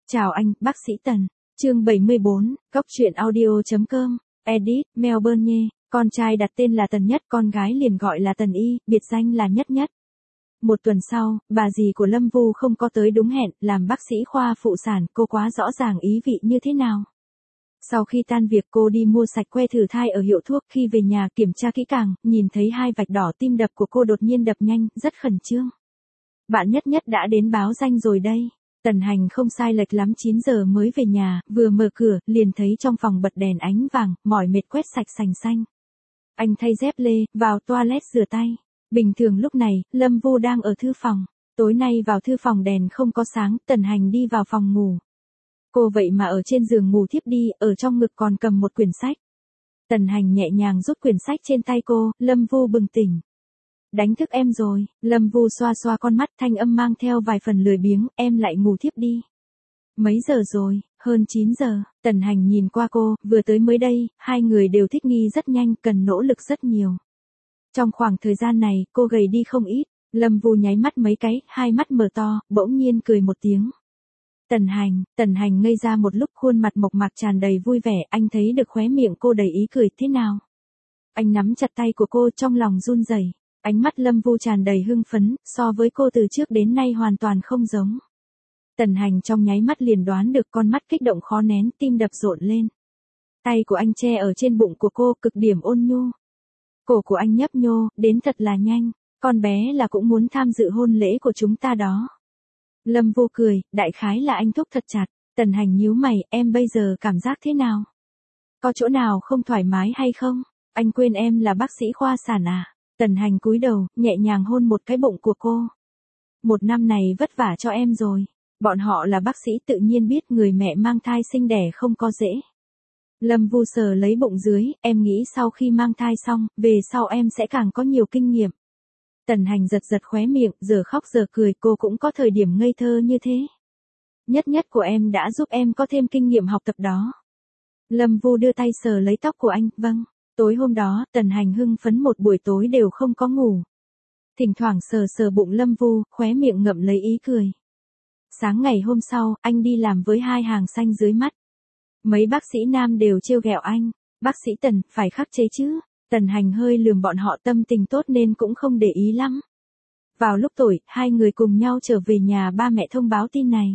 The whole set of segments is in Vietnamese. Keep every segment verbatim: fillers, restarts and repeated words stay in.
Chào anh, bác sĩ Tần. Chương bảy mươi bốn, Cóc truyện audio chấm com, edit, Melbourne nhé. Con trai đặt tên là Tần Nhất, con gái liền gọi là Tần Y, biệt danh là Nhất Nhất. Một tuần sau, bà dì của Lâm Vu không có tới đúng hẹn, làm bác sĩ khoa phụ sản, cô quá rõ ràng ý vị như thế nào. Sau khi tan việc cô đi mua sạch que thử thai ở hiệu thuốc, khi về nhà kiểm tra kỹ càng, nhìn thấy hai vạch đỏ, tim đập của cô đột nhiên đập nhanh, rất khẩn trương. Bạn Nhất Nhất đã đến báo danh rồi đây. Tần Hành không sai lệch lắm chín giờ mới về nhà, vừa mở cửa, liền thấy trong phòng bật đèn ánh vàng, mỏi mệt quét sạch sành xanh. Anh thay dép lê, vào toilet rửa tay. Bình thường lúc này, Lâm Vu đang ở thư phòng. Tối nay vào thư phòng đèn không có sáng, Tần Hành đi vào phòng ngủ. Cô vậy mà ở trên giường ngủ thiếp đi, ở trong ngực còn cầm một quyển sách. Tần Hành nhẹ nhàng rút quyển sách trên tay cô, Lâm Vu bừng tỉnh. Đánh thức em rồi, Lâm Vu xoa xoa con mắt, thanh âm mang theo vài phần lười biếng, em lại ngủ thiếp đi. Mấy giờ rồi, hơn chín giờ, Tần Hành nhìn qua cô, vừa tới mới đây, hai người đều thích nghi rất nhanh, cần nỗ lực rất nhiều. Trong khoảng thời gian này, cô gầy đi không ít, Lâm Vu nháy mắt mấy cái, hai mắt mở to, bỗng nhiên cười một tiếng. Tần Hành, Tần Hành ngây ra một lúc, khuôn mặt mộc mạc tràn đầy vui vẻ, anh thấy được khóe miệng cô đầy ý cười, thế nào? Anh nắm chặt tay của cô, trong lòng run rẩy. Ánh mắt Lâm Vu tràn đầy hưng phấn, so với cô từ trước đến nay hoàn toàn không giống. Tần Hành trong nháy mắt liền đoán được, con mắt kích động khó nén, tim đập rộn lên. Tay của anh che ở trên bụng của cô, cực điểm ôn nhu. Cổ của anh nhấp nhô, đến thật là nhanh, con bé là cũng muốn tham dự hôn lễ của chúng ta đó. Lâm Vu cười, đại khái là anh thúc thật chặt. Tần Hành nhíu mày, em bây giờ cảm giác thế nào? Có chỗ nào không thoải mái hay không? Anh quên em là bác sĩ khoa sản à? Tần Hành cúi đầu, nhẹ nhàng hôn một cái bụng của cô. Một năm này vất vả cho em rồi. Bọn họ là bác sĩ tự nhiên biết người mẹ mang thai sinh đẻ không có dễ. Lâm Vu sờ lấy bụng dưới, em nghĩ sau khi mang thai xong, về sau em sẽ càng có nhiều kinh nghiệm. Tần Hành giật giật khóe miệng, giờ khóc giờ cười, cô cũng có thời điểm ngây thơ như thế. Nhất Nhất của em đã giúp em có thêm kinh nghiệm học tập đó. Lâm Vu đưa tay sờ lấy tóc của anh, vâng. Tối hôm đó, Tần Hành hưng phấn một buổi tối đều không có ngủ. Thỉnh thoảng sờ sờ bụng Lâm Vu, khóe miệng ngậm lấy ý cười. Sáng ngày hôm sau, anh đi làm với hai hàng xanh dưới mắt. Mấy bác sĩ nam đều trêu ghẹo anh. Bác sĩ Tần, phải khắc chế chứ. Tần Hành hơi lườm bọn họ, tâm tình tốt nên cũng không để ý lắm. Vào lúc tối, hai người cùng nhau trở về nhà, ba mẹ thông báo tin này.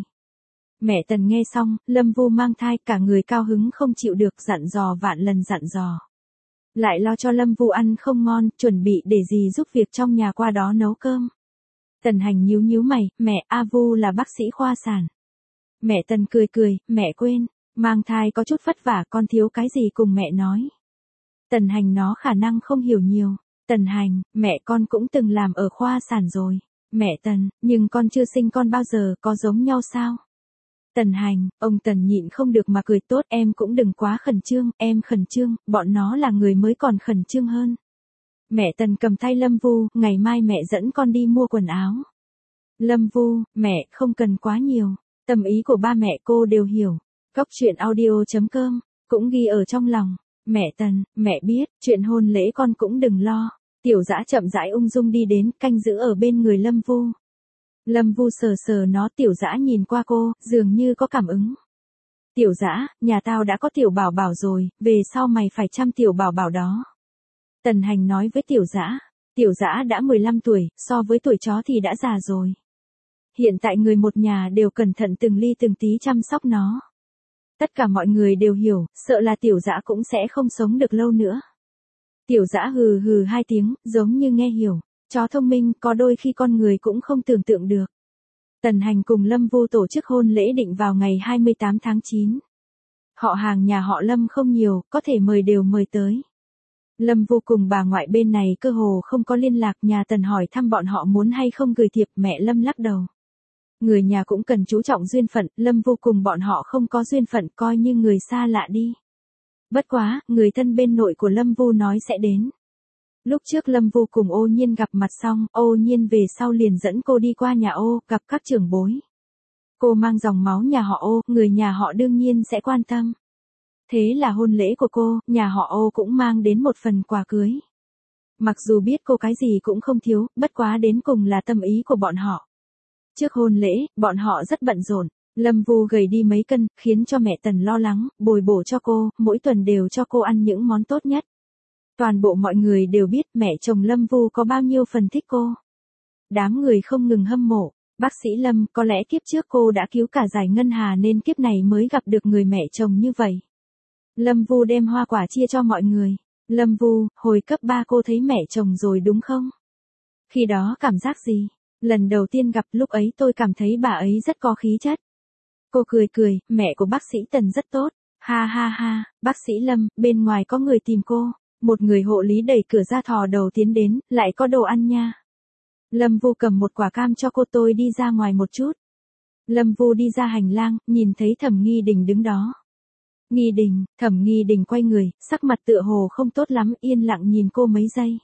Mẹ Tần nghe xong, Lâm Vu mang thai, cả người cao hứng không chịu được, dặn dò vạn lần dặn dò. Lại lo cho Lâm Vu ăn không ngon, chuẩn bị để dì giúp việc trong nhà qua đó nấu cơm. Tần Hành nhíu nhíu mày, mẹ, A Vu là bác sĩ khoa sản. Mẹ Tần cười cười, mẹ quên, mang thai có chút vất vả, con thiếu cái gì cùng mẹ nói. Tần Hành nó khả năng không hiểu nhiều. Tần Hành, mẹ con cũng từng làm ở khoa sản rồi. Mẹ Tần, nhưng con chưa sinh con bao giờ, có giống nhau sao? Tần Hành, ông Tần nhịn không được mà cười, tốt, em cũng đừng quá khẩn trương, em khẩn trương, bọn nó là người mới còn khẩn trương hơn. Mẹ Tần cầm tay Lâm Vu, ngày mai mẹ dẫn con đi mua quần áo. Lâm Vu, mẹ, không cần quá nhiều, tâm ý của ba mẹ cô đều hiểu. Cóc truyện audio chấm com, cũng ghi ở trong lòng. Mẹ Tần, mẹ biết, chuyện hôn lễ con cũng đừng lo. Tiểu Dã chậm rãi ung dung đi đến, canh giữ ở bên người Lâm Vu. Lâm Vu sờ sờ nó, Tiểu Dã nhìn qua cô, dường như có cảm ứng. Tiểu Dã, nhà tao đã có tiểu bảo bảo rồi, về sau mày phải chăm tiểu bảo bảo đó. Tần Hành nói với Tiểu Dã, Tiểu Dã đã mười lăm tuổi, so với tuổi chó thì đã già rồi. Hiện tại người một nhà đều cẩn thận từng ly từng tí chăm sóc nó. Tất cả mọi người đều hiểu, sợ là Tiểu Dã cũng sẽ không sống được lâu nữa. Tiểu Dã hừ hừ hai tiếng, giống như nghe hiểu. Chó thông minh, có đôi khi con người cũng không tưởng tượng được. Tần Hành cùng Lâm Vu tổ chức hôn lễ định vào ngày hai mươi tám tháng chín. Họ hàng nhà họ Lâm không nhiều, có thể mời đều mời tới. Lâm Vu cùng bà ngoại bên này cơ hồ không có liên lạc, nhà Tần hỏi thăm bọn họ muốn hay không gửi thiệp, mẹ Lâm lắc đầu. Người nhà cũng cần chú trọng duyên phận, Lâm Vu cùng bọn họ không có duyên phận, coi như người xa lạ đi. Bất quá, người thân bên nội của Lâm Vu nói sẽ đến. Lúc trước Lâm Vu cùng Ô Nhiên gặp mặt xong, Ô Nhiên về sau liền dẫn cô đi qua nhà Ô, gặp các trưởng bối. Cô mang dòng máu nhà họ Ô, người nhà họ đương nhiên sẽ quan tâm. Thế là hôn lễ của cô, nhà họ Ô cũng mang đến một phần quà cưới. Mặc dù biết cô cái gì cũng không thiếu, bất quá đến cùng là tâm ý của bọn họ. Trước hôn lễ, bọn họ rất bận rộn. Lâm Vu gầy đi mấy cân, khiến cho mẹ Tần lo lắng, bồi bổ cho cô, mỗi tuần đều cho cô ăn những món tốt nhất. Toàn bộ mọi người đều biết mẹ chồng Lâm Vu có bao nhiêu phần thích cô. Đám người không ngừng hâm mộ, bác sĩ Lâm, có lẽ kiếp trước cô đã cứu cả Giải Ngân Hà nên kiếp này mới gặp được người mẹ chồng như vậy. Lâm Vu đem hoa quả chia cho mọi người. Lâm Vu, hồi cấp ba cô thấy mẹ chồng rồi đúng không? Khi đó cảm giác gì? Lần đầu tiên gặp lúc ấy tôi cảm thấy bà ấy rất có khí chất. Cô cười cười, mẹ của bác sĩ Tần rất tốt. Ha ha ha, bác sĩ Lâm, bên ngoài có người tìm cô. Một người hộ lý đẩy cửa ra thò đầu tiến đến, lại có đồ ăn nha. Lâm Vu cầm một quả cam cho cô, tôi đi ra ngoài một chút. Lâm Vu đi ra hành lang, nhìn thấy Thẩm Nghi Đình đứng đó. Nghi Đình, Thẩm Nghi Đình quay người, sắc mặt tựa hồ không tốt lắm, yên lặng nhìn cô mấy giây.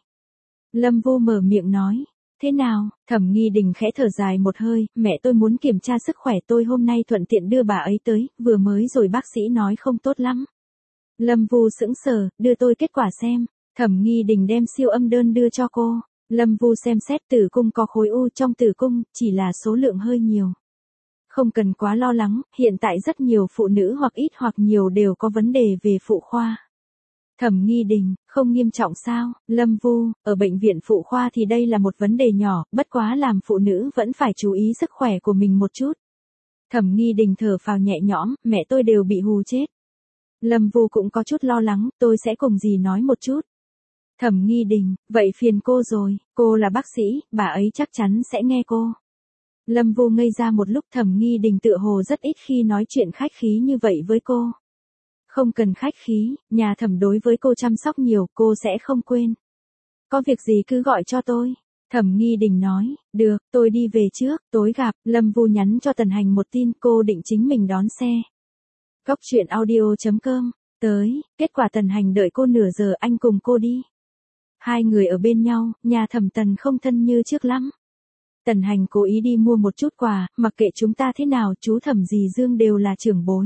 Lâm Vu mở miệng nói, thế nào? Thẩm Nghi Đình khẽ thở dài một hơi, mẹ tôi muốn kiểm tra sức khỏe tôi hôm nay thuận tiện đưa bà ấy tới, vừa mới rồi bác sĩ nói không tốt lắm. Lâm Vu sững sờ, đưa tôi kết quả xem. Thẩm Nghi Đình đem siêu âm đơn đưa cho cô. Lâm Vu xem xét, tử cung có khối u trong tử cung, chỉ là số lượng hơi nhiều. Không cần quá lo lắng, hiện tại rất nhiều phụ nữ hoặc ít hoặc nhiều đều có vấn đề về phụ khoa. Thẩm Nghi Đình, không nghiêm trọng sao? Lâm Vu, ở bệnh viện phụ khoa thì đây là một vấn đề nhỏ, bất quá làm phụ nữ vẫn phải chú ý sức khỏe của mình một chút. Thẩm Nghi Đình thở phào nhẹ nhõm, mẹ tôi đều bị hù chết. Lâm Vu cũng có chút lo lắng, tôi sẽ cùng dì nói một chút. Thẩm Nghi Đình, vậy phiền cô rồi, cô là bác sĩ, bà ấy chắc chắn sẽ nghe cô. Lâm Vu ngây ra một lúc, Thẩm Nghi Đình tựa hồ rất ít khi nói chuyện khách khí như vậy với cô. Không cần khách khí, nhà Thẩm đối với cô chăm sóc nhiều, cô sẽ không quên. Có việc gì cứ gọi cho tôi. Thẩm Nghi Đình nói, được, tôi đi về trước, tối gặp. Lâm Vu nhắn cho Tần Hành một tin, cô định chính mình đón xe. Góc truyện audio chấm com, tới, kết quả Tần Hành đợi cô nửa giờ, anh cùng cô đi. Hai người ở bên nhau, nhà Thẩm Tần không thân như trước lắm. Tần Hành cố ý đi mua một chút quà, mặc kệ chúng ta thế nào, chú Thẩm dì Dương đều là trưởng bối.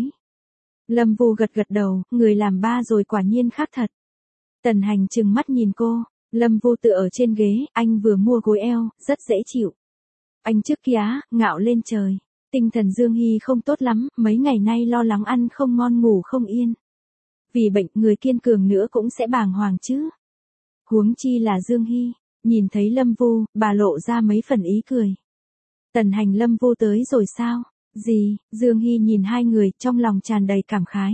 Lâm Vu gật gật đầu, người làm ba rồi quả nhiên khác thật. Tần Hành trừng mắt nhìn cô, Lâm Vu tựa ở trên ghế, anh vừa mua gối eo, rất dễ chịu. Anh trước kia, ngạo lên trời. Tinh thần Dương Hy không tốt lắm, mấy ngày nay lo lắng ăn không ngon ngủ không yên. Vì bệnh, người kiên cường nữa cũng sẽ bàng hoàng chứ. Huống chi là Dương Hy, nhìn thấy Lâm Vu, bà lộ ra mấy phần ý cười. Tần Hành, Lâm Vu tới rồi sao? Gì? Dương Hy nhìn hai người, trong lòng tràn đầy cảm khái.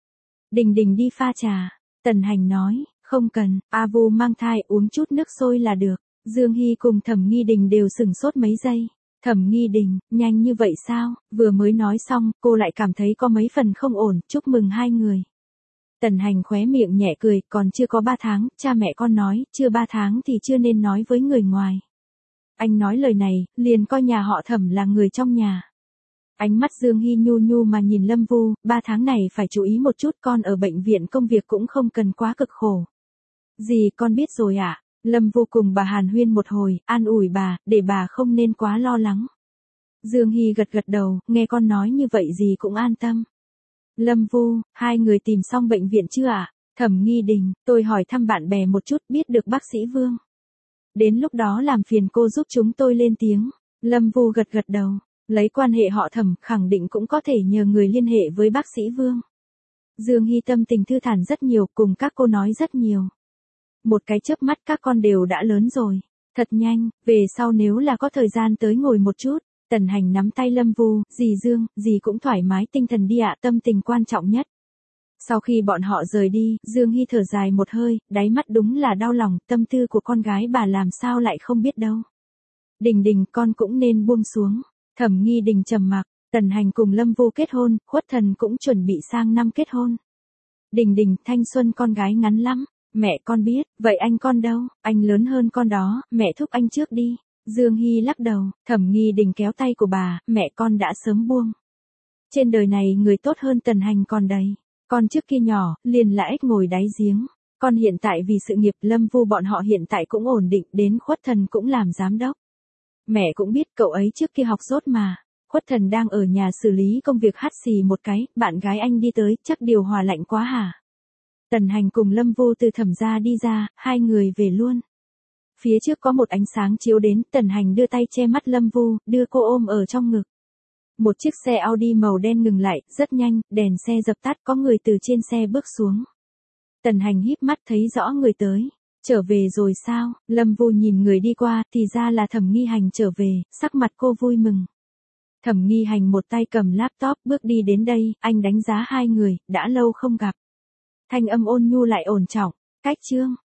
Đình Đình đi pha trà. Tần Hành nói, không cần, A Vu mang thai, uống chút nước sôi là được. Dương Hy cùng Thẩm Nghi Đình đều sửng sốt mấy giây. Thẩm Nghi Đình, nhanh như vậy sao? Vừa mới nói xong, cô lại cảm thấy có mấy phần không ổn, chúc mừng hai người. Tần Hành khóe miệng nhẹ cười, còn chưa có ba tháng, cha mẹ con nói, chưa ba tháng thì chưa nên nói với người ngoài. Anh nói lời này, liền coi nhà họ Thẩm là người trong nhà. Ánh mắt Dương Hy nhu nhu mà nhìn Lâm Vu, ba tháng này phải chú ý một chút, con ở bệnh viện công việc cũng không cần quá cực khổ. Dì con biết rồi ạ. À? Lâm Vu cùng bà hàn huyên một hồi, an ủi bà, để bà không nên quá lo lắng. Dương Hy gật gật đầu, nghe con nói như vậy dì cũng an tâm. Lâm Vu, hai người tìm xong bệnh viện chưa ạ? À? Thẩm Nghi Đình, tôi hỏi thăm bạn bè một chút, biết được bác sĩ Vương. Đến lúc đó làm phiền cô giúp chúng tôi lên tiếng. Lâm Vu gật gật đầu, lấy quan hệ họ Thẩm, khẳng định cũng có thể nhờ người liên hệ với bác sĩ Vương. Dương Hy tâm tình thư thản rất nhiều, cùng các cô nói rất nhiều. Một cái chớp mắt các con đều đã lớn rồi. Thật nhanh, về sau nếu là có thời gian tới ngồi một chút. Tần Hành nắm tay Lâm Vu, dì Dương, dì cũng thoải mái tinh thần đi ạ, tâm tình quan trọng nhất. Sau khi bọn họ rời đi, Dương Hy thở dài một hơi, đáy mắt đúng là đau lòng, tâm tư của con gái bà làm sao lại không biết đâu. Đình Đình, con cũng nên buông xuống. Thẩm Nghi Đình trầm mặc, Tần Hành cùng Lâm Vu kết hôn, Khuất Thần cũng chuẩn bị sang năm kết hôn. Đình Đình, thanh xuân con gái ngắn lắm. Mẹ con biết, vậy anh con đâu? Anh lớn hơn con đó, mẹ thúc anh trước đi. Dương Hy lắc đầu, Thẩm Nghi Đình kéo tay của bà, mẹ con đã sớm buông. Trên đời này người tốt hơn Tần Hành còn đầy. Con trước kia nhỏ, liền là ếch ngồi đáy giếng. Con hiện tại vì sự nghiệp, Lâm Vu bọn họ hiện tại cũng ổn định, đến Khuất Thần cũng làm giám đốc. Mẹ cũng biết cậu ấy trước kia học dốt mà. Khuất Thần đang ở nhà xử lý công việc, hắt xì một cái, bạn gái anh đi tới, chắc điều hòa lạnh quá hả? Tần Hành cùng Lâm Vu từ Thẩm gia đi ra, hai người về luôn. Phía trước có một ánh sáng chiếu đến, Tần Hành đưa tay che mắt Lâm Vu, đưa cô ôm ở trong ngực. Một chiếc xe Audi màu đen ngừng lại, rất nhanh, đèn xe dập tắt, có người từ trên xe bước xuống. Tần Hành híp mắt thấy rõ người tới. Trở về rồi sao? Lâm Vu nhìn người đi qua, thì ra là Thẩm Nghi Hành trở về, sắc mặt cô vui mừng. Thẩm Nghi Hành một tay cầm laptop bước đi đến đây, anh đánh giá hai người, đã lâu không gặp. Thanh âm ôn nhu lại ổn trọng, cách chương.